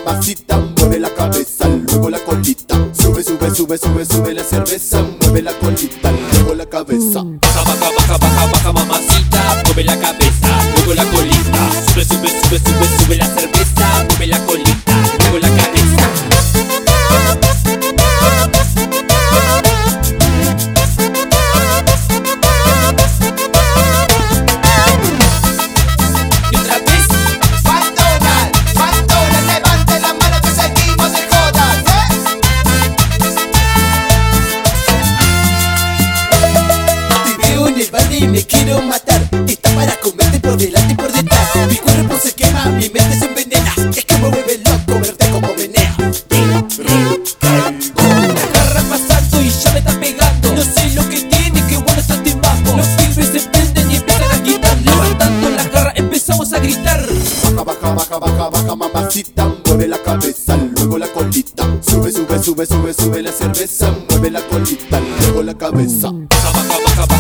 mamacita, mueve la cabeza, luego la colita. Sube, sube, sube, sube, sube la cerveza, mueve la colita, luego la cabeza. Baja, baja, baja, baja, baja, mamacita, mueve la cabeza, luego la colita. Sube, sube, sube, sube, sube la cerveza, mueve la colita, luego la cabeza. Y otra vez. McDonald's, levante la mano que seguimos de jodas, Te veo en el baile y me quiero matar. Está para comerte por delante y por detrás. Mi cuerpo se quema, mi mente se envenena. Es que me vuelve loco verte como menea. Me agarra pasando y ya me está pegando. No sé lo que tiene, que bueno está timbajo. Los pibes se prenden y empiezan a quitar. Levantando la garra empezamos a gritar. Baja, baja, baja, baja, baja, mamacita, mueve la cabeza, luego la colita. Sube, sube, sube, sube, sube la cerveza, mueve la colita, luego la cabeza. Baja, baja, baja, baja.